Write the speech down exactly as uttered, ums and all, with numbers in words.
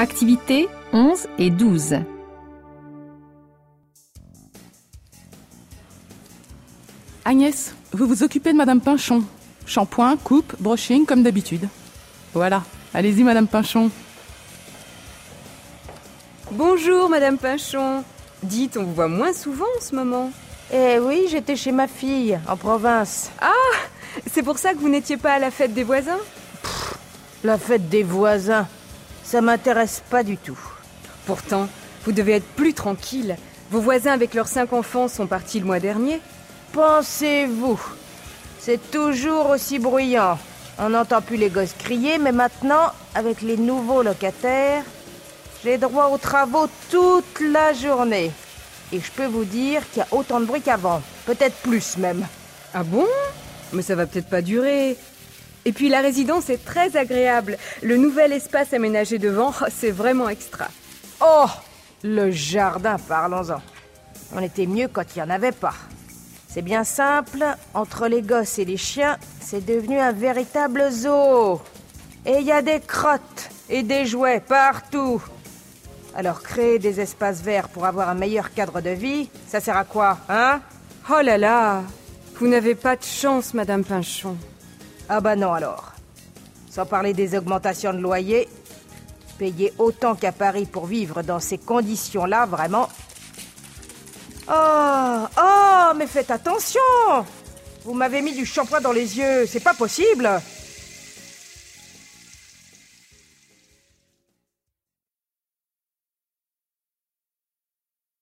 Activités onze et douze. Agnès, vous vous occupez de Madame Pinchon. Shampoing, coupe, brushing comme d'habitude. Voilà, allez-y Madame Pinchon. Bonjour Madame Pinchon. Dites, on vous voit moins souvent en ce moment. Eh oui, j'étais chez ma fille, en province. Ah, c'est pour ça que vous n'étiez pas à la fête des voisins? Pff, la fête des voisins, ça m'intéresse pas du tout. Pourtant, vous devez être plus tranquille. Vos voisins avec leurs cinq enfants sont partis le mois dernier. Pensez-vous, c'est toujours aussi bruyant. On n'entend plus les gosses crier, mais maintenant, avec les nouveaux locataires, j'ai droit aux travaux toute la journée. Et je peux vous dire qu'il y a autant de bruit qu'avant. Peut-être plus même. Ah bon? Mais ça va peut-être pas durer. Et puis la résidence est très agréable. Le nouvel espace aménagé devant, c'est vraiment extra. Oh, le jardin, parlons-en. On était mieux quand il n'y en avait pas. C'est bien simple, entre les gosses et les chiens, c'est devenu un véritable zoo. Et il y a des crottes et des jouets partout. Alors créer des espaces verts pour avoir un meilleur cadre de vie, ça sert à quoi, hein? Oh là là, vous n'avez pas de chance, Madame Pinchon. Ah bah non alors. Sans parler des augmentations de loyer, payer autant qu'à Paris pour vivre dans ces conditions-là, vraiment... Oh, oh, mais faites attention! Vous m'avez mis du shampoing dans les yeux, c'est pas possible!